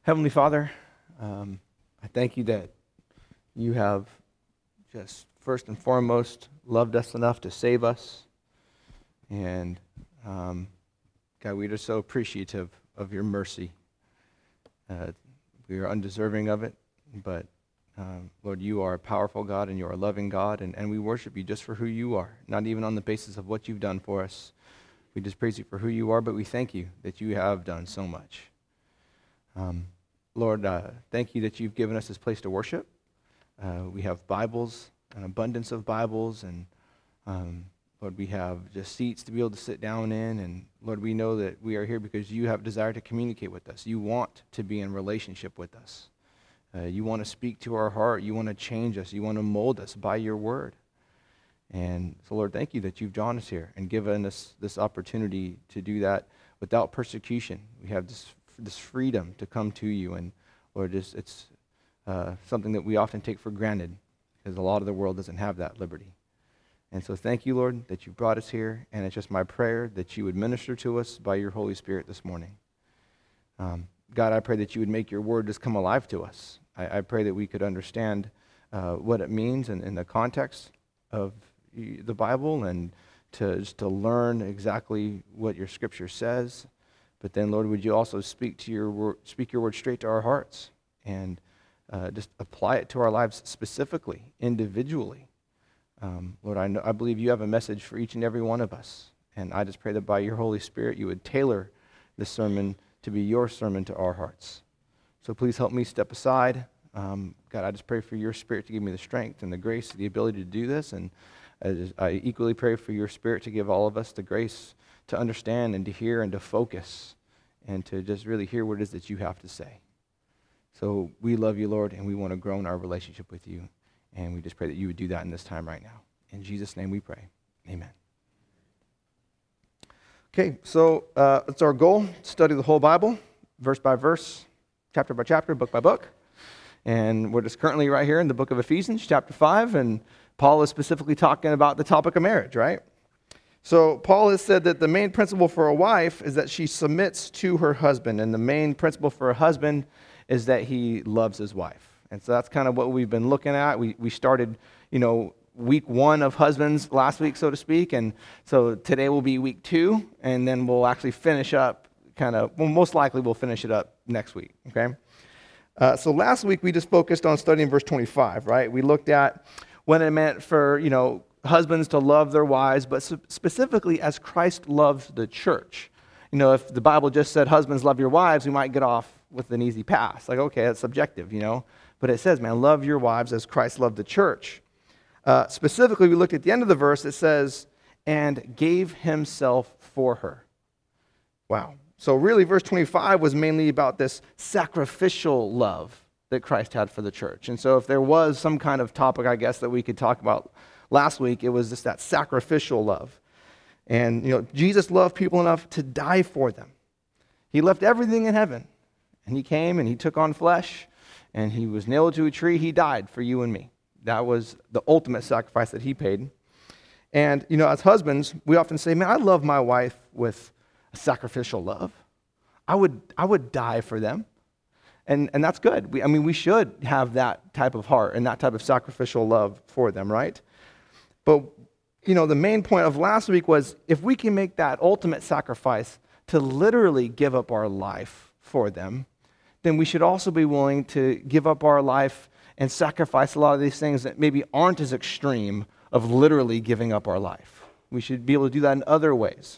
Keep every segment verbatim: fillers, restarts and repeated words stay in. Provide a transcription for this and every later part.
Heavenly Father, um, I thank you that you have just first and foremost loved us enough to save us. And um, God, we are so appreciative of your mercy. Uh, we are undeserving of it, but um, Lord, you are a powerful God and you are a loving God, and, and we worship you just for who you are, not even on the basis of what you've done for us. We just praise you for who you are, but we thank you that you have done so much. Um, Lord, uh, thank you that you've given us this place to worship. Uh, we have Bibles, an abundance of Bibles, and um, Lord, we have just seats to be able to sit down in, and Lord, we know that we are here because you have desire to communicate with us. You want to be in relationship with us. Uh, you want to speak to our heart. You want to change us. You want to mold us by your word. And so, Lord, thank you that you've drawn us here and given us this opportunity to do that without persecution. We have this this freedom to come to you, and Lord, just, it's uh, something that we often take for granted because a lot of the world doesn't have that liberty. And so thank you, Lord, that you brought us here, and it's just my prayer that you would minister to us by your Holy Spirit this morning. Um, God, I pray that you would make your word just come alive to us. I, I pray that we could understand uh, what it means in, in the context of the Bible, and to just to learn exactly what your scripture says. But then, Lord, would you also speak to your word, speak your word straight to our hearts, and uh, just apply it to our lives specifically, individually. Um, Lord, I know, I believe you have a message for each and every one of us, and I just pray that by your Holy Spirit you would tailor this sermon to be your sermon to our hearts. So please help me step aside. Um, God, I just pray for your Spirit to give me the strength and the grace, the ability to do this, and I, just, I equally pray for your Spirit to give all of us the grace to understand and to hear and to focus and to just really hear what it is that you have to say. So we love you, Lord, and we want to grow in our relationship with you. And we just pray that you would do that in this time right now. In Jesus' name we pray. Amen. Okay, so uh, it's our goal, study the whole Bible, verse by verse, chapter by chapter, book by book. And we're just currently right here in the book of Ephesians, chapter five, and Paul is specifically talking about the topic of marriage, right? So Paul has said that the main principle for a wife is that she submits to her husband, and the main principle for a husband is that he loves his wife. And so that's kind of what we've been looking at. We we started, you know, week one of husbands last week, so to speak, and so today will be week two, and then we'll actually finish up kind of, well, most likely we'll finish it up next week, okay? Uh, so last week we just focused on studying verse twenty-five, right? We looked at what it meant for, you know, husbands to love their wives, but specifically as Christ loved the church. You know, if the Bible just said, husbands, love your wives, we might get off with an easy pass. Like, okay, that's subjective, you know. But it says, man, love your wives as Christ loved the church. Uh, specifically, we looked at the end of the verse, it says, and gave himself for her. Wow. So really, verse twenty-five was mainly about this sacrificial love that Christ had for the church. And so if there was some kind of topic, I guess, that we could talk about last week, it was just that sacrificial love. And, you know, Jesus loved people enough to die for them. He left everything in heaven, and he came and he took on flesh, and he was nailed to a tree. He died for you and me. That was the ultimate sacrifice that he paid. And, you know, as husbands, we often say, man, I love my wife with a sacrificial love. I would I would die for them. And and that's good. We, I mean, we should have that type of heart and that type of sacrificial love for them, right? But, you know, the main point of last week was if we can make that ultimate sacrifice to literally give up our life for them, then we should also be willing to give up our life and sacrifice a lot of these things that maybe aren't as extreme of literally giving up our life. We should be able to do that in other ways.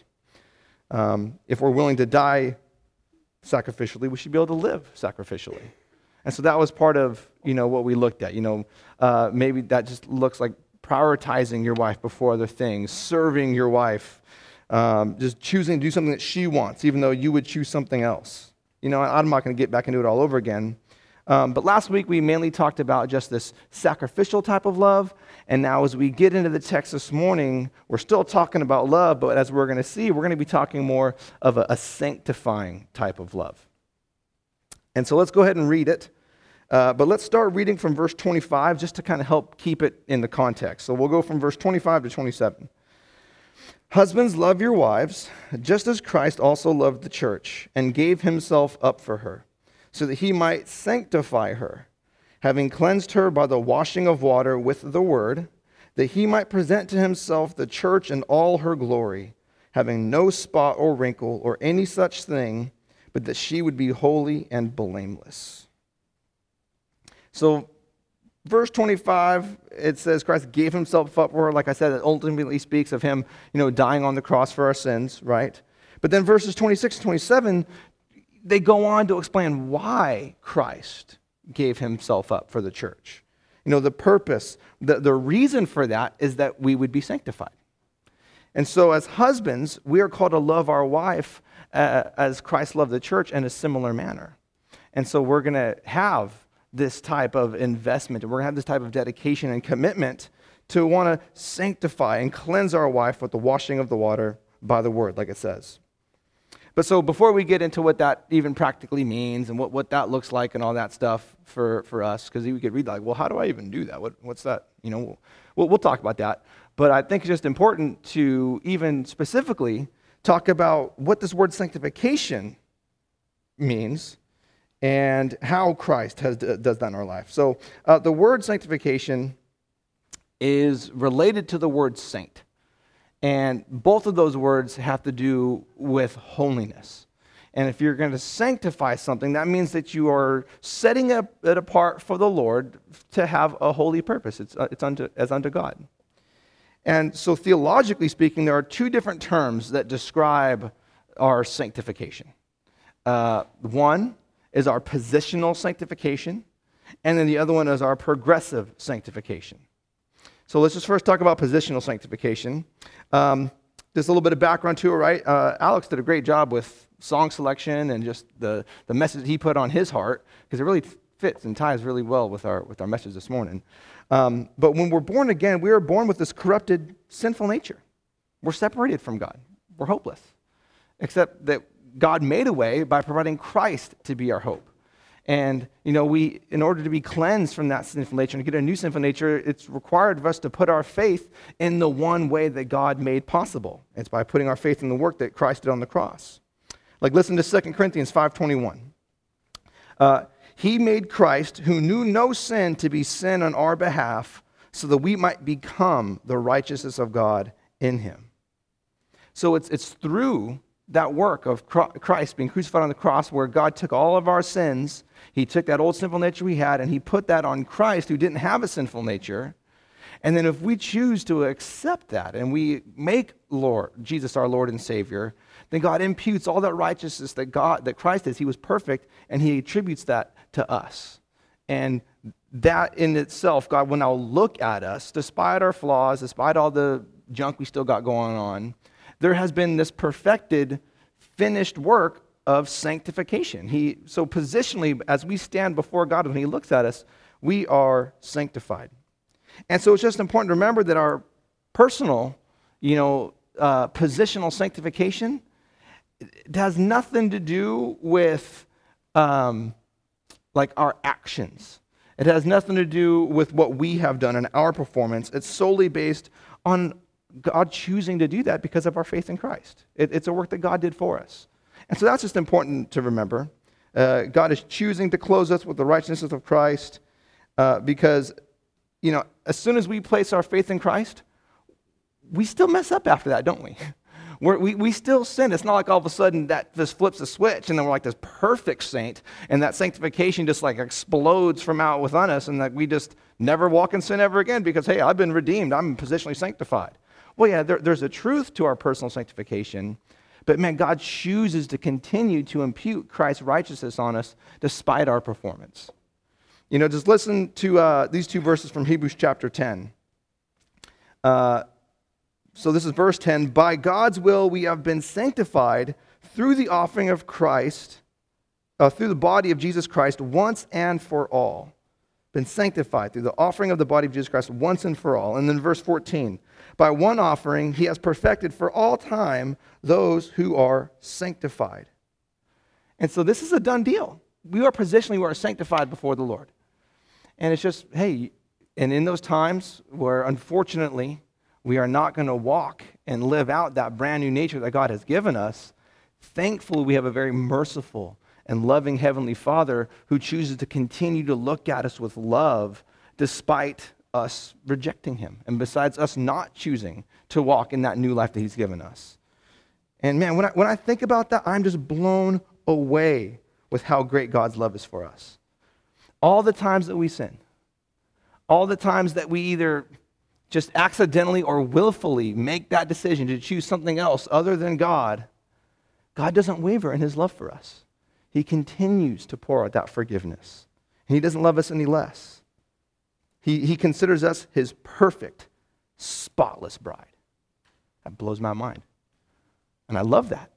Um, if we're willing to die sacrificially, we should be able to live sacrificially. And so that was part of, you know, what we looked at. You know, uh, maybe that just looks like prioritizing your wife before other things, serving your wife, um, just choosing to do something that she wants, even though you would choose something else. You know, I'm not going to get back into it all over again. Um, but last week we mainly talked about just this sacrificial type of love. And now as we get into the text this morning, we're still talking about love, but as we're going to see, we're going to be talking more of a, a sanctifying type of love. And so let's go ahead and read it. Uh, but let's start reading from verse twenty-five just to kind of help keep it in the context. So we'll go from verse twenty-five to twenty-seven. Husbands, love your wives, just as Christ also loved the church and gave himself up for her, so that he might sanctify her, having cleansed her by the washing of water with the word, that he might present to himself the church in all her glory, having no spot or wrinkle or any such thing, but that she would be holy and blameless. So, verse twenty-five, it says Christ gave himself up for her. Like I said, it ultimately speaks of him, you know, dying on the cross for our sins, right? But then verses twenty-six and twenty-seven, they go on to explain why Christ gave himself up for the church. You know, the purpose, the, the reason for that is that we would be sanctified. And so as husbands, we are called to love our wife uh, as Christ loved the church in a similar manner. And so we're going to have this type of investment, and we're going to have this type of dedication and commitment to want to sanctify and cleanse our wife with the washing of the water by the word, like it says. But so before we get into what that even practically means and what, what that looks like and all that stuff for, for us, because we could read like, well, how do I even do that? What, what's that? You know, we'll, we'll talk about that. But I think it's just important to even specifically talk about what this word sanctification means and how Christ has, does that in our life. So uh, the word sanctification is related to the word saint. And both of those words have to do with holiness. And if you're going to sanctify something, that means that you are setting it apart for the Lord to have a holy purpose. It's, it's unto, as unto God. And so theologically speaking, there are two different terms that describe our sanctification. Uh, one is our positional sanctification, and then the other one is our progressive sanctification. So let's just first talk about positional sanctification. Um, just a little bit of background to it, right? Uh, Alex did a great job with song selection and just the, the message he put on his heart, because it really fits and ties really well with our, with our message this morning. Um, but when we're born again, we are born with this corrupted, sinful nature. We're separated from God. We're hopeless. Except that God made a way by providing Christ to be our hope. And, you know, we, in order to be cleansed from that sinful nature and get a new sinful nature, it's required of us to put our faith in the one way that God made possible. It's by putting our faith in the work that Christ did on the cross. Like, listen to Second Corinthians five twenty-one. Uh, he made Christ, who knew no sin, to be sin on our behalf, so that we might become the righteousness of God in him. So it's, it's through that work of Christ being crucified on the cross where God took all of our sins, he took that old sinful nature we had, and he put that on Christ, who didn't have a sinful nature. And then if we choose to accept that and we make Lord Jesus our Lord and Savior, then God imputes all that righteousness that God, that Christ is. He was perfect, and he attributes that to us. And that in itself, God will now look at us, despite our flaws, despite all the junk we still got going on. There has been this perfected, finished work of sanctification. He, so positionally, as we stand before God, when he looks at us, we are sanctified. And so it's just important to remember that our personal, you know, uh, positional sanctification, it has nothing to do with um, like our actions. It has nothing to do with what we have done in our performance. It's solely based on God choosing to do that because of our faith in Christ. It, it's a work that God did for us. And so that's just important to remember. Uh, God is choosing to clothe us with the righteousness of Christ uh, because, you know, as soon as we place our faith in Christ, we still mess up after that, don't we? We're, we we still sin. It's not like all of a sudden that just flips a switch and then we're like this perfect saint and that sanctification just like explodes from out within us and that we just never walk in sin ever again because, hey, I've been redeemed. I'm positionally sanctified. Well, yeah, there, there's a truth to our personal sanctification, but man, God chooses to continue to impute Christ's righteousness on us despite our performance. You know, just listen to uh, these two verses from Hebrews chapter ten. Uh, so this is verse ten. By God's will we have been sanctified through the offering of Christ, uh, through the body of Jesus Christ once and for all. Been sanctified through the offering of the body of Jesus Christ once and for all. And then verse fourteen. By one offering, he has perfected for all time those who are sanctified. And so this is a done deal. We are positionally, we are sanctified before the Lord. And it's just, hey, and in those times where unfortunately we are not going to walk and live out that brand new nature that God has given us, thankfully we have a very merciful and loving Heavenly Father who chooses to continue to look at us with love despite us rejecting him and besides us not choosing to walk in that new life that he's given us. And man, when I, when I think about that, I'm just blown away with how great God's love is for us. All the times that we sin, all the times that we either just accidentally or willfully make that decision to choose something else other than God, God doesn't waver in his love for us. He continues to pour out that forgiveness. And he doesn't love us any less. He, he considers us his perfect, spotless bride. That blows my mind. And I love that.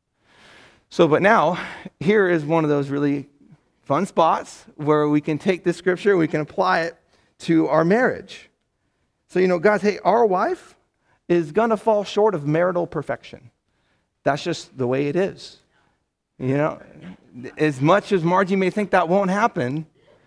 So, but now, here is one of those really fun spots where we can take this scripture, we can apply it to our marriage. So, you know, guys, hey, our wife is going to fall short of marital perfection. That's just the way it is. You know, as much as Margie may think that won't happen,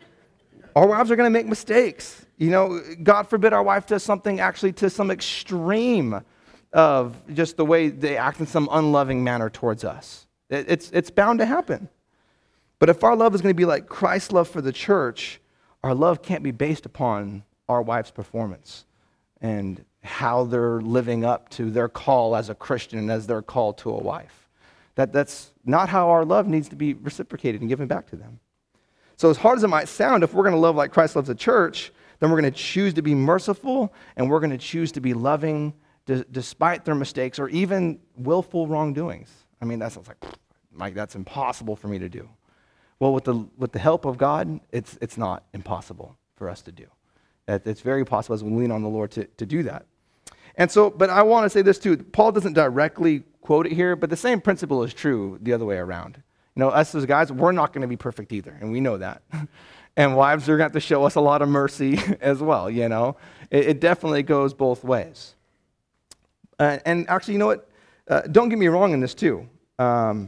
our wives are going to make mistakes. You know, God forbid our wife does something actually to some extreme of just the way they act in some unloving manner towards us. It, it's, it's bound to happen. But if our love is going to be like Christ's love for the church, our love can't be based upon our wife's performance and how they're living up to their call as a Christian and as their call to a wife. That, that's not how our love needs to be reciprocated and given back to them. So as hard as it might sound, if we're going to love like Christ loves the church, then we're going to choose to be merciful and we're going to choose to be loving d- despite their mistakes or even willful wrongdoings. I mean, that sounds like, Mike, that's impossible for me to do. Well, with the with the help of God, it's it's not impossible for us to do. It's very possible as we lean on the Lord to, to do that. And so, but I want to say this too. Paul doesn't directly quote it here, but the same principle is true the other way around. You know, us as guys, we're not going to be perfect either, and we know that. And wives are going to have to show us a lot of mercy as well, you know. It, it definitely goes both ways. Uh, and actually, you know what? Uh, don't get me wrong in this too. Um,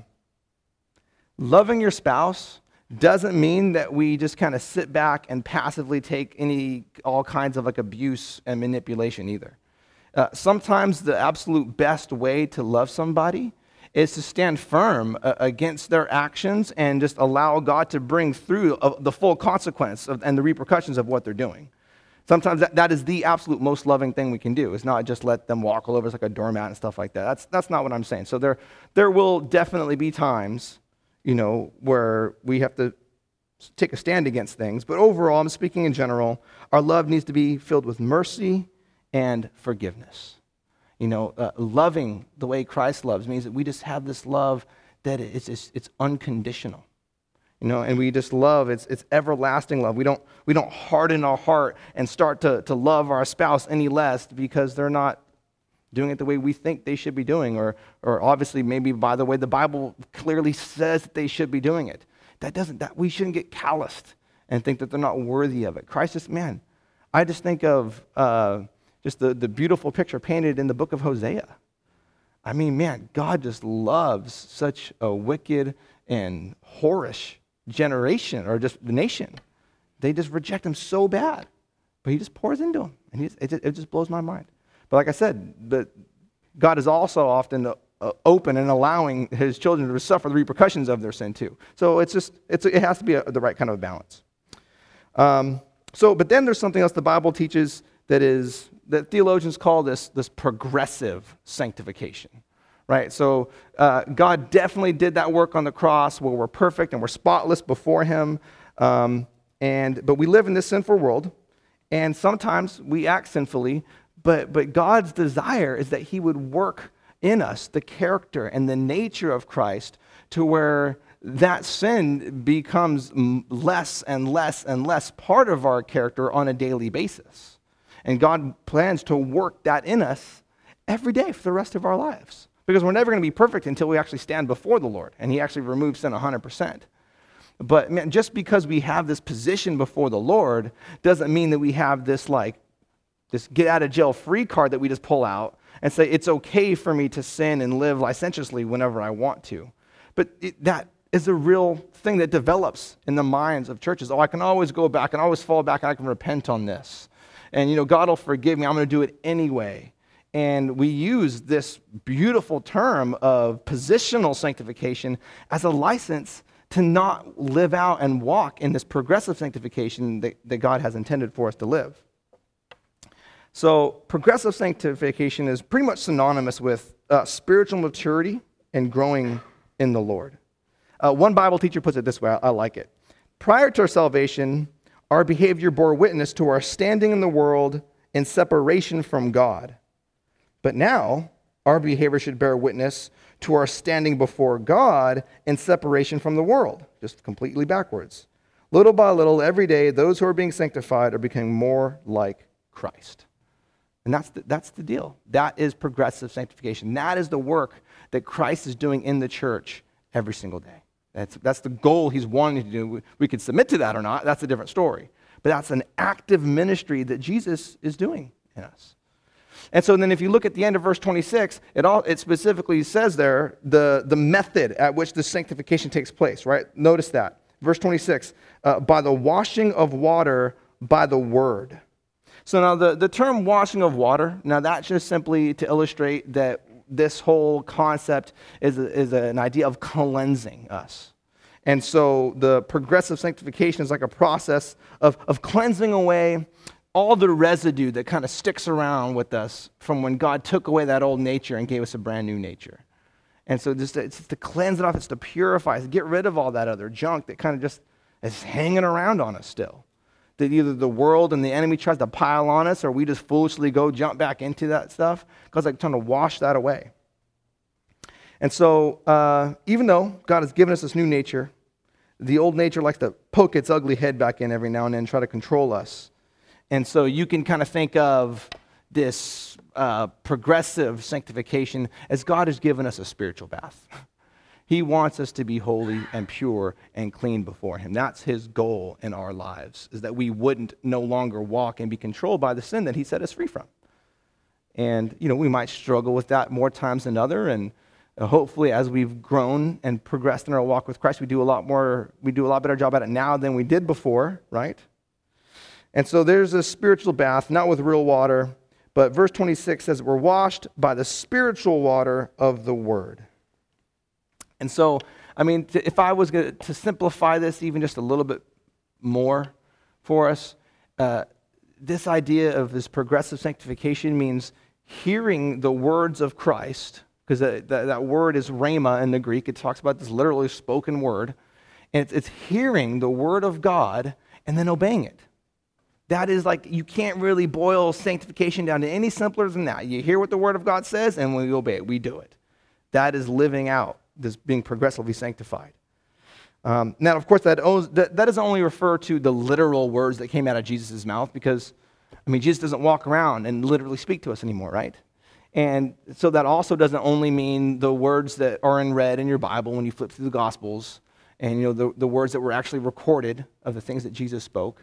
loving your spouse doesn't mean that we just kind of sit back and passively take any, all kinds of like abuse and manipulation either. Uh, sometimes the absolute best way to love somebody is to stand firm uh, against their actions and just allow God to bring through uh, the full consequence of, and the repercussions of what they're doing. Sometimes that, that is the absolute most loving thing we can do. It's not just let them walk all over us like a doormat and stuff like that. That's, that's not what I'm saying. So there, there will definitely be times, you know, where we have to take a stand against things. But overall, I'm speaking in general, our love needs to be filled with mercy and forgiveness. You know, uh, loving the way Christ loves means that we just have this love that it's, it's, it's unconditional. You know, and we just love, it's, it's everlasting love. We don't, we don't harden our heart and start to, to love our spouse any less because they're not doing it the way we think they should be doing, or, or obviously maybe by the way the Bible clearly says that they should be doing it. That doesn't, that we shouldn't get calloused and think that they're not worthy of it. Christ just, man, I just think of uh, just the, the beautiful picture painted in the book of Hosea. I mean, man, God just loves such a wicked and whorish generation, or just the nation. They just reject him so bad, but he just pours into them, and he just, it, just, it just blows my mind. But like I said, but God is also often uh, open and allowing his children to suffer the repercussions of their sin too. So it's just, it's, it has to be a, the right kind of balance. Um, so, but then there's something else the Bible teaches that is, that theologians call this, this progressive sanctification, right? So uh, God definitely did that work on the cross where we're perfect and we're spotless before him. Um, and but we live in this sinful world, and sometimes we act sinfully, But, but God's desire is that he would work in us the character and the nature of Christ to where that sin becomes less and less and less part of our character on a daily basis. And God plans to work that in us every day for the rest of our lives. Because we're never going to be perfect until we actually stand before the Lord and he actually removes sin one hundred percent. But man, just because we have this position before the Lord doesn't mean that we have this like this get out of jail free card that we just pull out and say, it's okay for me to sin and live licentiously whenever I want to. But it, that is a real thing that develops in the minds of churches. Oh, I can always go back and always fall back and I can repent on this. And, you know, God will forgive me. I'm going to do it anyway. And we use this beautiful term of positional sanctification as a license to not live out and walk in this progressive sanctification that, that God has intended for us to live. So progressive sanctification is pretty much synonymous with uh, spiritual maturity and growing in the Lord. Uh, one Bible teacher puts it this way, I, I like it. Prior to our salvation, our behavior bore witness to our standing in the world in separation from God. But now, our behavior should bear witness to our standing before God in separation from the world, just completely backwards. Little by little, every day, those who are being sanctified are becoming more like Christ. And that's the, that's the deal. That is progressive sanctification. That is the work that Christ is doing in the church every single day. That's, that's the goal he's wanting to do. We could submit to that or not. That's a different story. But that's an active ministry that Jesus is doing in us. And so then if you look at the end of verse twenty-six, it all it specifically says there the, the method at which the sanctification takes place, right? Notice that. Verse twenty-six, uh, by the washing of water by the word. So now the, the term washing of water, now that's just simply to illustrate that this whole concept is, a, is an idea of cleansing us. And so the progressive sanctification is like a process of, of cleansing away all the residue that kind of sticks around with us from when God took away that old nature and gave us a brand new nature. And so just, it's to cleanse it off, it's to purify, it's to get rid of all that other junk that kind of just is hanging around on us still. That either the world and the enemy tries to pile on us or we just foolishly go jump back into that stuff. God's like trying to wash that away. And so uh, even though God has given us this new nature, the old nature likes to poke its ugly head back in every now and then and try to control us. And so you can kind of think of this uh, progressive sanctification as God has given us a spiritual bath. He wants us to be holy and pure and clean before him. That's his goal in our lives, is that we wouldn't no longer walk and be controlled by the sin that he set us free from. And, you know, we might struggle with that more times than other, and uh, hopefully as we've grown and progressed in our walk with Christ, we do a lot more, we do a lot better job at it now than we did before, right? And so there's a spiritual bath, not with real water, but verse twenty-six says we're washed by the spiritual water of the word. And so, I mean, to, if I was going to simplify this even just a little bit more for us, uh, this idea of this progressive sanctification means hearing the words of Christ, because that, that, that word is rhema in the Greek. It talks about this literally spoken word. And it's, it's hearing the word of God and then obeying it. That is like, you can't really boil sanctification down to any simpler than that. You hear what the word of God says, and we obey it. We do it. That is living out this being progressively sanctified. Um, now, of course, that, owes, that, that doesn't only refer to the literal words that came out of Jesus' mouth, because, I mean, Jesus doesn't walk around and literally speak to us anymore, right? And so that also doesn't only mean the words that are in red in your Bible when you flip through the Gospels, and, you know, the, the words that were actually recorded of the things that Jesus spoke.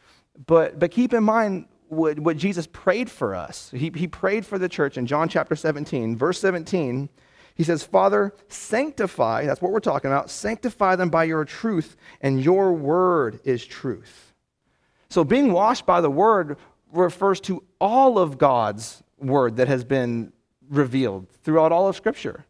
But, but keep in mind what, what Jesus prayed for us. He, he prayed for the church in John chapter seventeen, verse seventeen. He says, Father, sanctify, that's what we're talking about, sanctify them by your truth, and your word is truth. So being washed by the word refers to all of God's word that has been revealed throughout all of Scripture.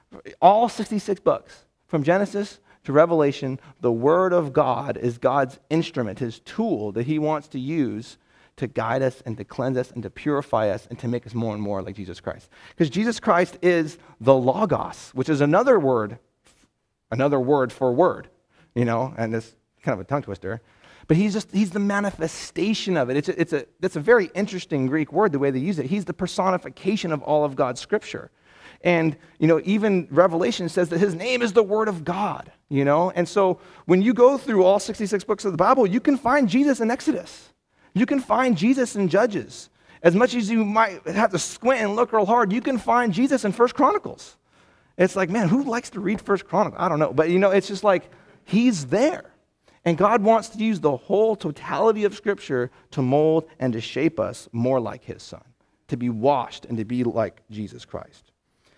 All sixty-six books, from Genesis to Revelation, the word of God is God's instrument, his tool that he wants to use to guide us and to cleanse us and to purify us and to make us more and more like Jesus Christ. Because Jesus Christ is the Logos, which is another word, another word for word, you know, and it's kind of a tongue twister. But he's just, he's the manifestation of it. It's a, it's a, that's a very interesting Greek word, the way they use it. He's the personification of all of God's Scripture. And, you know, even Revelation says that his name is the Word of God, you know. And so when you go through all sixty-six books of the Bible, you can find Jesus in Exodus. You can find Jesus in Judges. As much as you might have to squint and look real hard, you can find Jesus in First Chronicles. It's like, man, who likes to read First Chronicles? I don't know. But, you know, it's just like he's there. And God wants to use the whole totality of Scripture to mold and to shape us more like his Son, to be washed and to be like Jesus Christ.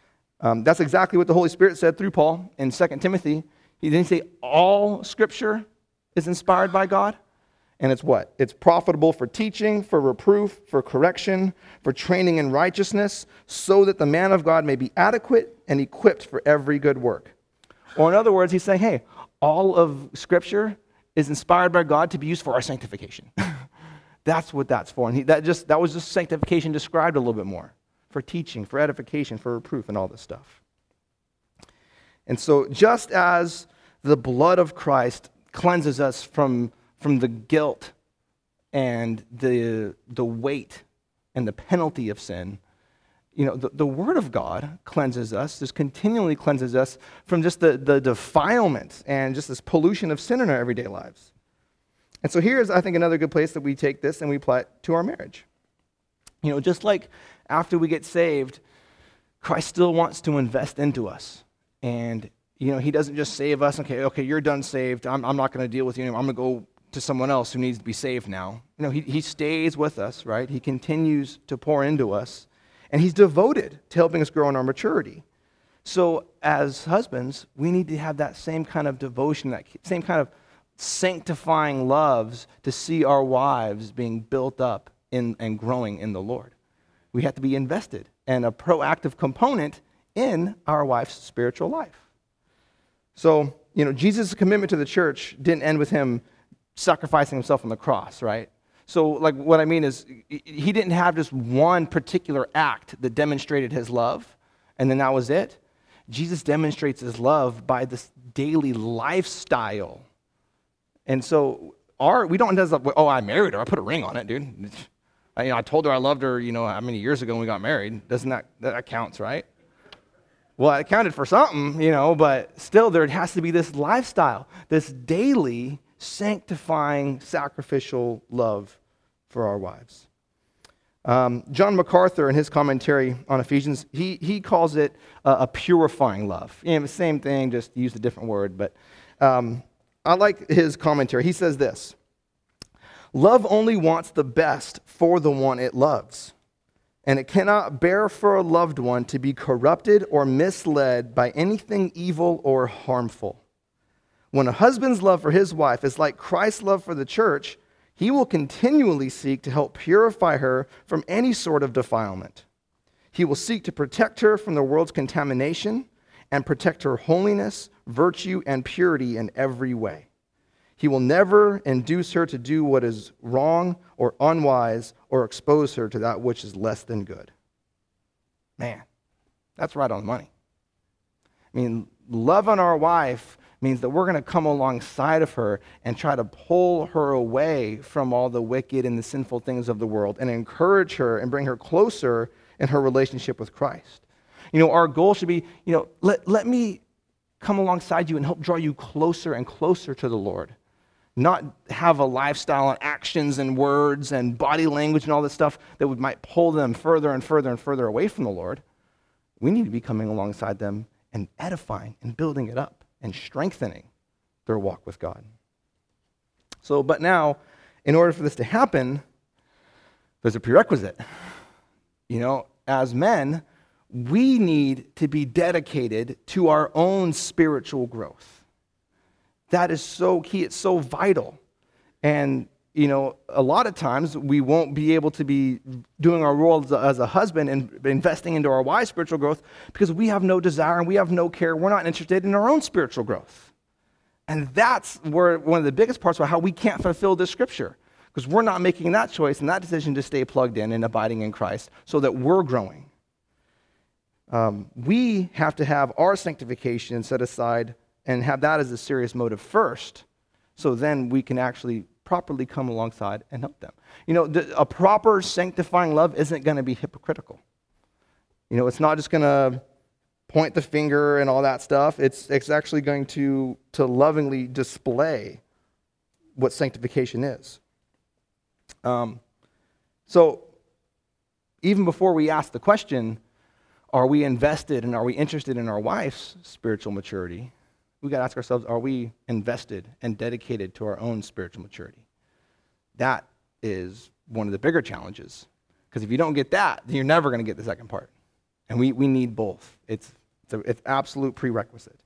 Um, that's exactly what the Holy Spirit said through Paul in Second Timothy. He didn't say all Scripture is inspired by God. And it's what? It's profitable for teaching, for reproof, for correction, for training in righteousness, so that the man of God may be adequate and equipped for every good work. Or in other words, he's saying, hey, all of Scripture is inspired by God to be used for our sanctification. That's what that's for. And he, that just that was just sanctification described a little bit more, for teaching, for edification, for reproof, and all this stuff. And so just as the blood of Christ cleanses us from, from the guilt and the, the weight and the penalty of sin, you know, the, the Word of God cleanses us, just continually cleanses us from just the, the defilement and just this pollution of sin in our everyday lives. And so here's, I think, another good place that we take this and we apply it to our marriage. You know, just like after we get saved, Christ still wants to invest into us. And, you know, he doesn't just save us, okay, okay, you're done saved, I'm, I'm not going to deal with you anymore, I'm going to go to someone else who needs to be saved now. You know, he, he stays with us, right? He continues to pour into us, and he's devoted to helping us grow in our maturity. So as husbands, we need to have that same kind of devotion, that same kind of sanctifying loves to see our wives being built up in and growing in the Lord. We have to be invested and a proactive component in our wife's spiritual life. So, you know, Jesus' commitment to the church didn't end with him sacrificing himself on the cross, right? So, like, what I mean is, he didn't have just one particular act that demonstrated his love, and then that was it. Jesus demonstrates his love by this daily lifestyle. And so, our we don't just, oh, I married her, I put a ring on it, dude. I, you know, I told her I loved her, you know, how many years ago when we got married. Doesn't that, that counts, right? Well, it counted for something, you know, but still there has to be this lifestyle, this daily sanctifying, sacrificial love for our wives. Um, John MacArthur, in his commentary on Ephesians, he he calls it uh, a purifying love. You know, the same thing, just use a different word. But um, I like his commentary. He says this: love only wants the best for the one it loves, and it cannot bear for a loved one to be corrupted or misled by anything evil or harmful. When a husband's love for his wife is like Christ's love for the church, he will continually seek to help purify her from any sort of defilement. He will seek to protect her from the world's contamination and protect her holiness, virtue, and purity in every way. He will never induce her to do what is wrong or unwise or expose her to that which is less than good. Man, that's right on the money. I mean, loving our wife means that we're going to come alongside of her and try to pull her away from all the wicked and the sinful things of the world and encourage her and bring her closer in her relationship with Christ. You know, our goal should be, you know, let, let me come alongside you and help draw you closer and closer to the Lord. Not have a lifestyle and actions and words and body language and all this stuff that would, might pull them further and further and further away from the Lord. We need to be coming alongside them and edifying and building it up and strengthening their walk with God. So, but now, in order for this to happen, there's a prerequisite. You know, as men, we need to be dedicated to our own spiritual growth. That is so key. It's so vital. And, you know, a lot of times we won't be able to be doing our role as a, as a husband and investing into our wife's spiritual growth because we have no desire and we have no care. We're not interested in our own spiritual growth. And that's where one of the biggest parts about how we can't fulfill this scripture, because we're not making that choice and that decision to stay plugged in and abiding in Christ so that we're growing. Um, we have to have our sanctification set aside and have that as a serious motive first, so then we can actually properly come alongside and help them. You know, the, a proper sanctifying love isn't going to be hypocritical. You know, it's not just going to point the finger and all that stuff. It's it's actually going to, to lovingly display what sanctification is. Um, so, even before we ask the question, are we invested and are we interested in our wife's spiritual maturity? We got to ask ourselves, are we invested and dedicated to our own spiritual maturity? That is one of the bigger challenges. Because if you don't get that, then you're never going to get the second part. And we, we need both. It's it's an it's absolute prerequisite.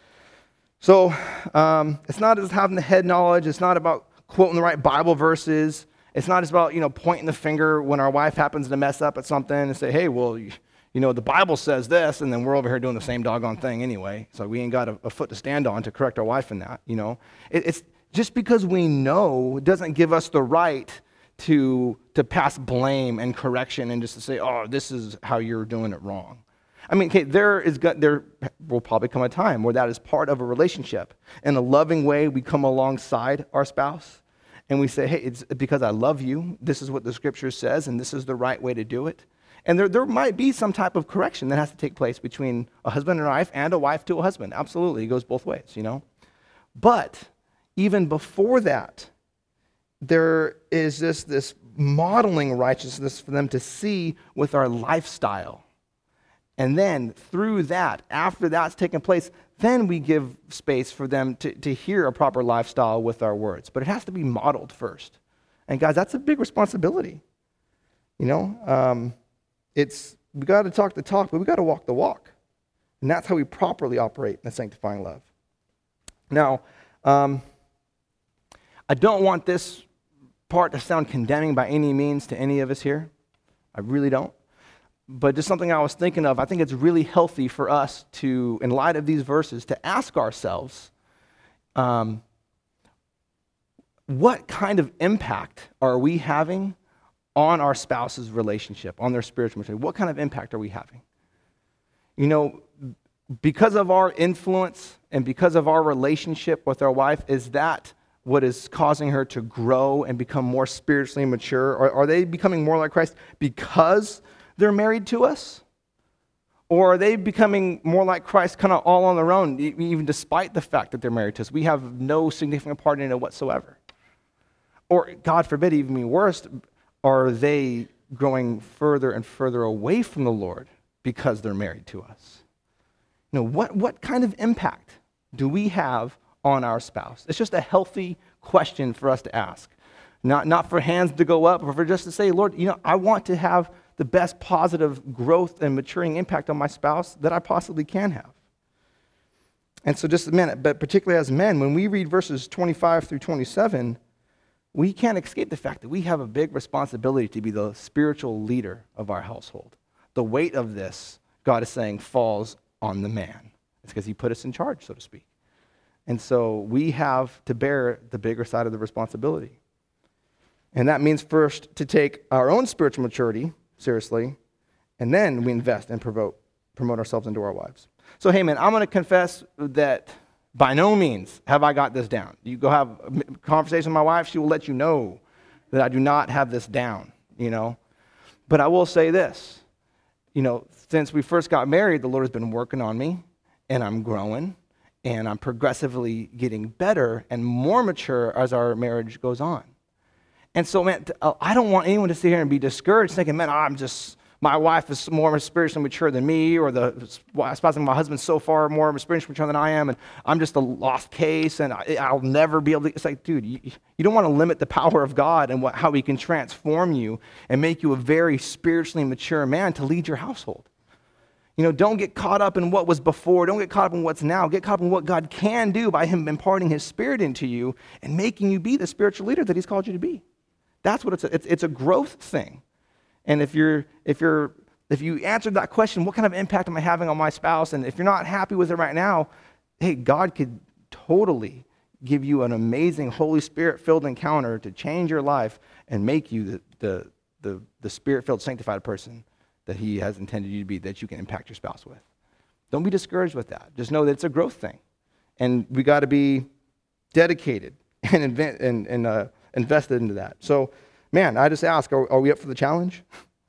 So um, it's not just having the head knowledge. It's not about quoting the right Bible verses. It's not just about, you know, pointing the finger when our wife happens to mess up at something and say, hey, well, you, You know, the Bible says this, and then we're over here doing the same doggone thing anyway. So we ain't got a, a foot to stand on to correct our wife in that, you know. It, it's just because we know doesn't give us the right to, to pass blame and correction and just to say, oh, this is how you're doing it wrong. I mean, okay, there is there will probably come a time where that is part of a relationship. In a loving way, we come alongside our spouse and we say, hey, it's because I love you. This is what the scripture says, and this is the right way to do it. And there, there might be some type of correction that has to take place between a husband and a wife and a wife to a husband. Absolutely, it goes both ways, you know. But even before that, there is this, this modeling righteousness for them to see with our lifestyle. And then through that, after that's taken place, then we give space for them to, to hear a proper lifestyle with our words. But it has to be modeled first. And guys, that's a big responsibility. You know, um, it's we got to talk the talk, but we got to walk the walk. And that's how we properly operate in a sanctifying love. Now, um, I don't want this part to sound condemning by any means to any of us here. I really don't. But just something I was thinking of, I think it's really healthy for us to, in light of these verses, to ask ourselves, um, what kind of impact are we having on our spouse's relationship, on their spiritual maturity? What kind of impact are we having? You know, because of our influence and because of our relationship with our wife, is that what is causing her to grow and become more spiritually mature? Or are they becoming more like Christ because they're married to us? Or are they becoming more like Christ kind of all on their own, even despite the fact that they're married to us? We have no significant part in it whatsoever. Or, God forbid, even worse, are they growing further and further away from the Lord because they're married to us? You know, what, what kind of impact do we have on our spouse? It's just a healthy question for us to ask. Not, not for hands to go up, but for just to say, Lord, you know, I want to have the best positive growth and maturing impact on my spouse that I possibly can have. And so just a minute, but particularly as men, when we read verses twenty-five through twenty-seven, we can't escape the fact that we have a big responsibility to be the spiritual leader of our household. The weight of this, God is saying, falls on the man. It's because he put us in charge, so to speak. And so we have to bear the bigger side of the responsibility. And that means first to take our own spiritual maturity seriously, and then we invest and promote, promote ourselves into our wives. So, hey, man, I'm going to confess that by no means have I got this down. You go have a conversation with my wife, she will let you know that I do not have this down, you know. But I will say this, you know, since we first got married, the Lord has been working on me, and I'm growing, and I'm progressively getting better and more mature as our marriage goes on. And so, man, I don't want anyone to sit here and be discouraged thinking, man, I'm just, my wife is more spiritually mature than me, or the spouse of my husband's so far more spiritually mature than I am, and I'm just a lost case, and I, I'll never be able to. It's like, dude, you, you don't want to limit the power of God and what, how he can transform you and make you a very spiritually mature man to lead your household. You know, don't get caught up in what was before. Don't get caught up in what's now. Get caught up in what God can do by him imparting his spirit into you and making you be the spiritual leader that he's called you to be. That's what it's a, it's, it's a growth thing. And if you're if you're if you answered that question, what kind of impact am I having on my spouse? And if you're not happy with it right now, hey, God could totally give you an amazing Holy Spirit-filled encounter to change your life and make you the the the, the Spirit-filled, sanctified person that he has intended you to be, that you can impact your spouse with. Don't be discouraged with that. Just know that it's a growth thing. And we got to be dedicated and invent and and uh, invested into that. So, man, I just ask, are, are we up for the challenge?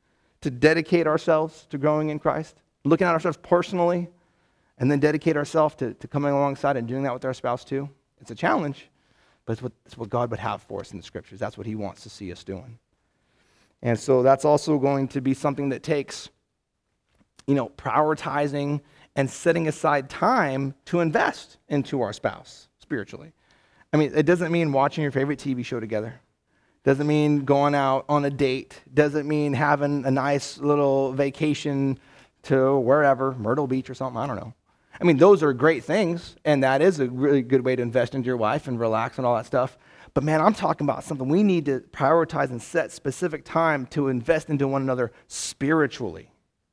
To dedicate ourselves to growing in Christ, looking at ourselves personally, and then dedicate ourselves to, to coming alongside and doing that with our spouse too? It's a challenge, but it's what, it's what God would have for us in the scriptures. That's what he wants to see us doing. And so that's also going to be something that takes, you know, prioritizing and setting aside time to invest into our spouse spiritually. I mean, it doesn't mean watching your favorite T V show together. Doesn't mean going out on a date. Doesn't mean having a nice little vacation to wherever, Myrtle Beach or something, I don't know. I mean, those are great things, and that is a really good way to invest into your wife and relax and all that stuff. But man, I'm talking about something we need to prioritize and set specific time to invest into one another spiritually.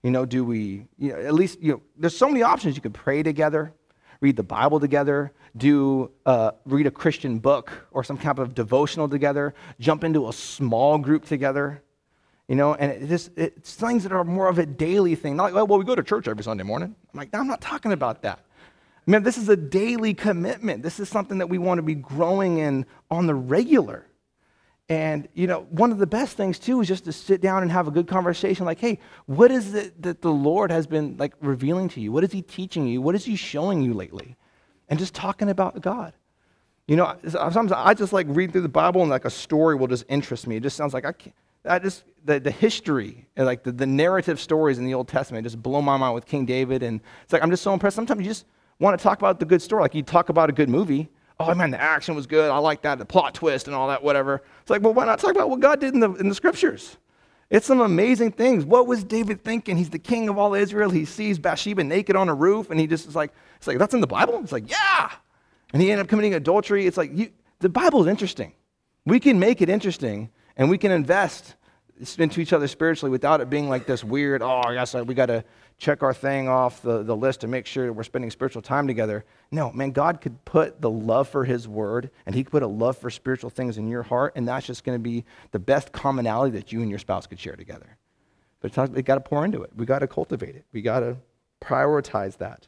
You know, do we, you know, at least, you know, there's so many options. You could pray together, read the Bible together, do uh, read a Christian book or some kind of devotional together, jump into a small group together, you know, and it just, it's things that are more of a daily thing. Not like, well, we go to church every Sunday morning. I'm like, no, I'm not talking about that. Man, this is a daily commitment. This is something that we want to be growing in on the regular. And, you know, one of the best things, too, is just to sit down and have a good conversation. Like, hey, what is it that the Lord has been, like, revealing to you? What is he teaching you? What is he showing you lately? And just talking about God. You know, sometimes I just, like, read through the Bible and, like, a story will just interest me. It just sounds like I can't, I just, the, the history, and, like, the, the narrative stories in the Old Testament just blow my mind with King David. And it's like, I'm just so impressed. Sometimes you just want to talk about the good story. Like, you talk about a good movie. Oh, man, the action was good. I like that, the plot twist and all that, whatever. It's like, well, why not talk about what God did in the in the scriptures? It's some amazing things. What was David thinking? He's the king of all Israel. He sees Bathsheba naked on a roof, and he just is like, it's like, that's in the Bible? It's like, yeah. And he ended up committing adultery. It's like, you, the Bible is interesting. We can make it interesting, and we can invest into each other spiritually without it being like this weird, oh, I guess we got to check our thing off the, the list to make sure that we're spending spiritual time together. No, man, God could put the love for his word, and he could put a love for spiritual things in your heart, and that's just going to be the best commonality that you and your spouse could share together. But it's, we got to pour into it. We got to cultivate it. We got to prioritize that.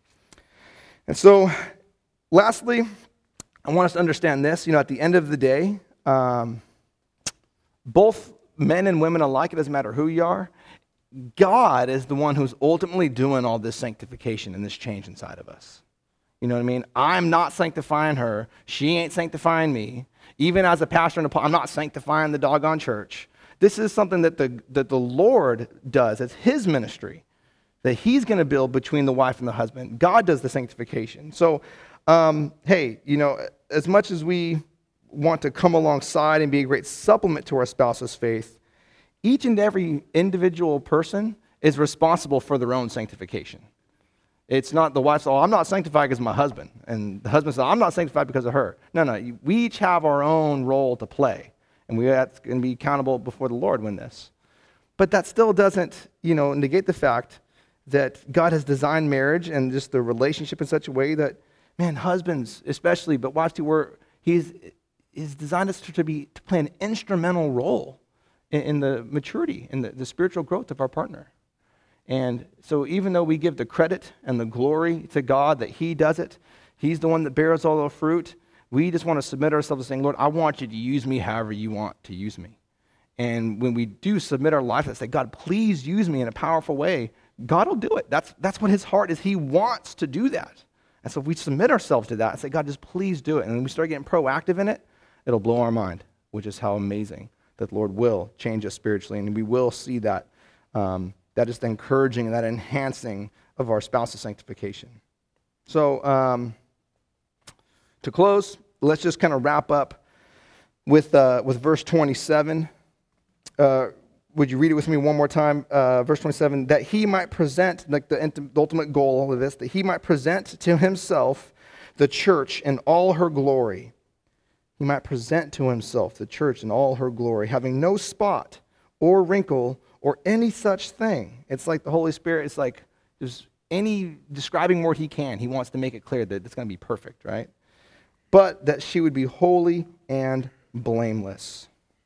And so, lastly, I want us to understand this. You know, at the end of the day, um, both men and women alike, it doesn't matter who you are, God is the one who's ultimately doing all this sanctification and this change inside of us. You know what I mean? I'm not sanctifying her. She ain't sanctifying me. Even as a pastor, and a, I'm not sanctifying the doggone church. This is something that the, that the Lord does. It's his ministry that he's going to build between the wife and the husband. God does the sanctification. So, um, hey, you know, as much as we want to come alongside and be a great supplement to our spouse's faith, each and every individual person is responsible for their own sanctification. It's not the wife says, oh, I'm not sanctified because of my husband. And the husband says, I'm not sanctified because of her. No, no, we each have our own role to play. And we have to be accountable before the Lord in this. But that still doesn't, you know, negate the fact that God has designed marriage and just the relationship in such a way that, man, husbands especially, but wives too, where he's, he's designed us to, be, to play an instrumental role in the maturity and the, the spiritual growth of our partner. And so even though we give the credit and the glory to God that he does it, he's the one that bears all the fruit, we just want to submit ourselves to saying, Lord, I want you to use me however you want to use me. And when we do submit our life and say, God, please use me in a powerful way, God will do it. That's, that's what his heart is. He wants to do that. And so if we submit ourselves to that and say, God, just please do it, and when we start getting proactive in it, it'll blow our mind, which is how amazing that the Lord will change us spiritually, and we will see that um, that is the encouraging and that enhancing of our spouse's sanctification. So um, to close, let's just kind of wrap up with uh, with verse twenty-seven. Uh, would you read it with me one more time? Uh, verse twenty-seven, that he might present, like the, the ultimate goal of this, that he might present to himself the church in all her glory. He might present to himself the church in all her glory, having no spot or wrinkle or any such thing. It's like the Holy Spirit, it's like there's any describing word he can. He wants to make it clear that it's going to be perfect, right? But that she would be holy and blameless.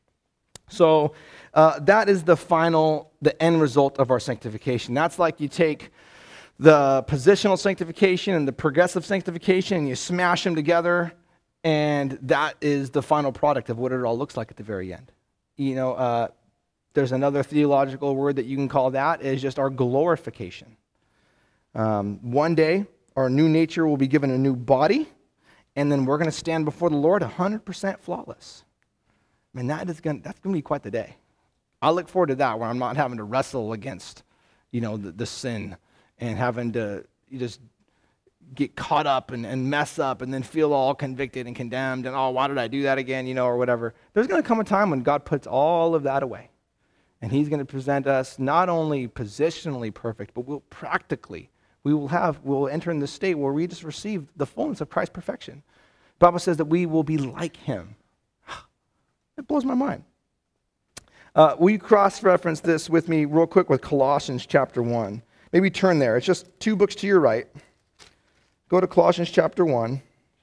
So uh, that is the final, the end result of our sanctification. That's like you take the positional sanctification and the progressive sanctification and you smash them together, and that is the final product of what it all looks like at the very end. You know, uh, there's another theological word that you can call that, is just our glorification. Um, one day, our new nature will be given a new body, and then we're going to stand before the Lord one hundred percent flawless. Man, that is going that's going to be quite the day. I look forward to that, where I'm not having to wrestle against, you know, the, the sin and having to just get caught up and, and mess up and then feel all convicted and condemned and, oh, why did I do that again, you know, or whatever. There's going to come a time when God puts all of that away. And he's going to present us not only positionally perfect, but we'll practically, we will have, we'll enter in the state where we just receive the fullness of Christ's perfection. The Bible says that we will be like him. It blows my mind. Uh, will you cross-reference this with me real quick with Colossians chapter one? Maybe turn there. It's just two books to your right. Go to Colossians chapter one.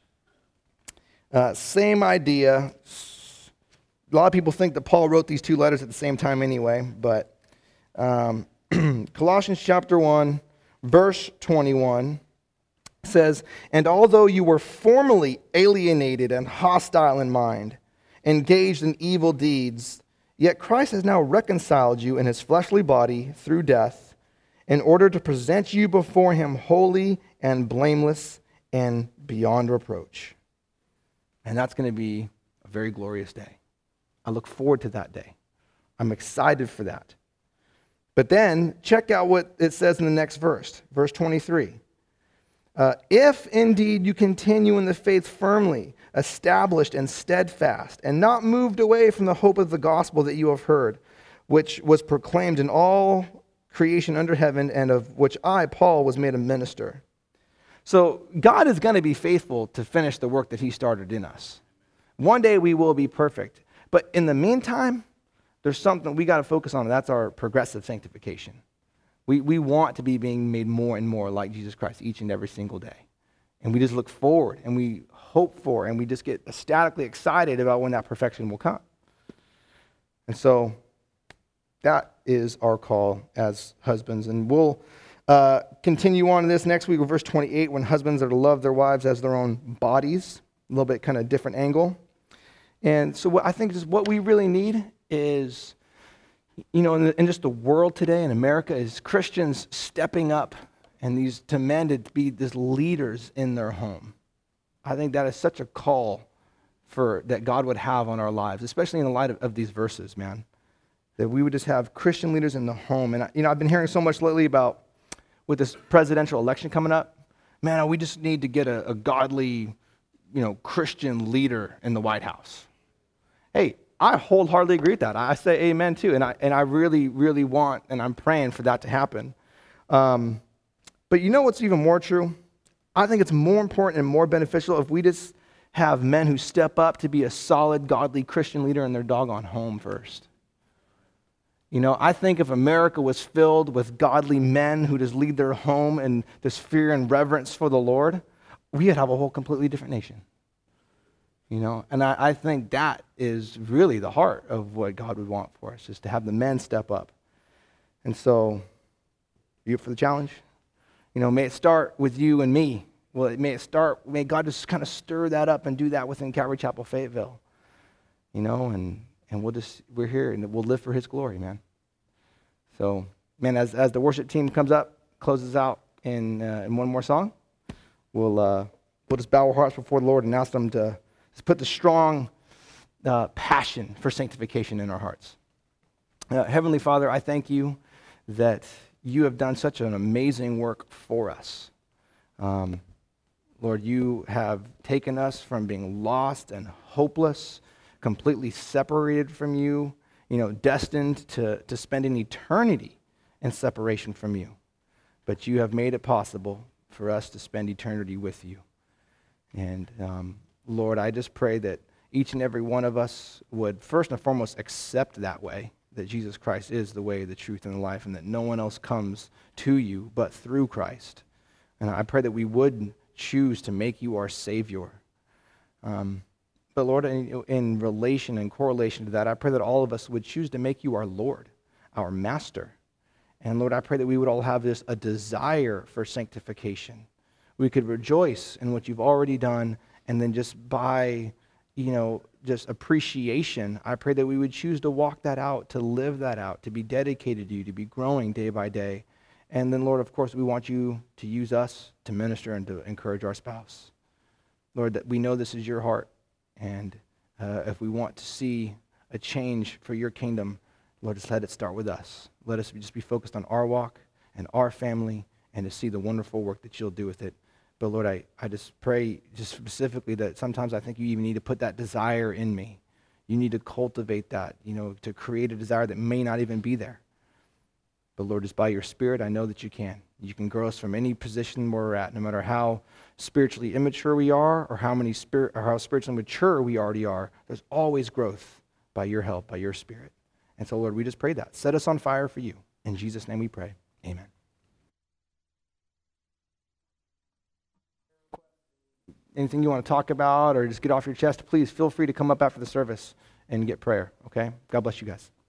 Uh, same idea. A lot of people think that Paul wrote these two letters at the same time anyway, but um, Colossians chapter one, verse twenty-one says, "And although you were formerly alienated and hostile in mind, engaged in evil deeds, yet Christ has now reconciled you in his fleshly body through death, in order to present you before him holy and blameless and beyond reproach." And that's going to be a very glorious day. I look forward to that day. I'm excited for that. But then, check out what it says in the next verse, verse twenty-three. Uh, "If indeed you continue in the faith firmly, established and steadfast, and not moved away from the hope of the gospel that you have heard, which was proclaimed in all creation under heaven, and of which I, Paul, was made a minister." So God is going to be faithful to finish the work that he started in us. One day we will be perfect. But in the meantime, there's something we got to focus on, and that's our progressive sanctification. We, we want to be being made more and more like Jesus Christ each and every single day. And we just look forward, and we hope for, and we just get ecstatically excited about when that perfection will come. And so that is our call as husbands. And we'll uh, continue on in this next week with verse twenty-eight, when husbands are to love their wives as their own bodies. A little bit kind of different angle. And so what I think is what we really need is, you know, in, the, in just the world today in America, is Christians stepping up and these to men to be these leaders in their home. I think that is such a call for that God would have on our lives, especially in the light of, of these verses, man. That we would just have Christian leaders in the home. And, you know, I've been hearing so much lately about, with this presidential election coming up, man, we just need to get a, a godly, you know, Christian leader in the White House. Hey, I wholeheartedly agree with that. I say amen too. And I, and I really, really want, and I'm praying for that to happen. Um, but you know what's even more true? I think it's more important and more beneficial if we just have men who step up to be a solid, godly Christian leader in their doggone home first. You know, I think if America was filled with godly men who just lead their home in this fear and reverence for the Lord, we'd have a whole completely different nation. You know, and I, I think that is really the heart of what God would want for us, is to have the men step up. And so, you up for the challenge? You know, may it start with you and me. Well, it, may it start, may God just kind of stir that up and do that within Calvary Chapel, Fayetteville. You know, and and we'll just, we're here and we'll live for his glory, man. So, man, as as the worship team comes up, closes out in, uh, in one more song, we'll, uh, we'll just bow our hearts before the Lord and ask them to Let's put the strong uh, passion for sanctification in our hearts. Uh, Heavenly Father, I thank you that you have done such an amazing work for us. Um, Lord, you have taken us from being lost and hopeless, completely separated from you, you know, destined to, to spend an eternity in separation from you. But you have made it possible for us to spend eternity with you. And um, Lord, I just pray that each and every one of us would first and foremost accept that way, that Jesus Christ is the way, the truth, and the life, and that no one else comes to you but through Christ. And I pray that we would choose to make you our Savior. Um, but Lord, in, in relation and correlation to that, I pray that all of us would choose to make you our Lord, our Master. And Lord, I pray that we would all have this, a desire for sanctification. We could rejoice in what you've already done, and then just by, you know, just appreciation, I pray that we would choose to walk that out, to live that out, to be dedicated to you, to be growing day by day. And then, Lord, of course, we want you to use us to minister and to encourage our spouse. Lord, that we know this is your heart. And uh, if we want to see a change for your kingdom, Lord, just let it start with us. Let us just be focused on our walk and our family and to see the wonderful work that you'll do with it. But Lord, I, I just pray just specifically that sometimes I think you even need to put that desire in me. You need to cultivate that, you know, to create a desire that may not even be there. But Lord, just by your Spirit, I know that you can. You can grow us from any position where we're at, no matter how spiritually immature we are or how many spirit or how spiritually mature we already are. There's always growth by your help, by your Spirit. And so, Lord, we just pray that. Set us on fire for you. In Jesus' name we pray. Amen. Anything you want to talk about or just get off your chest, please feel free to come up after the service and get prayer, okay? God bless you guys.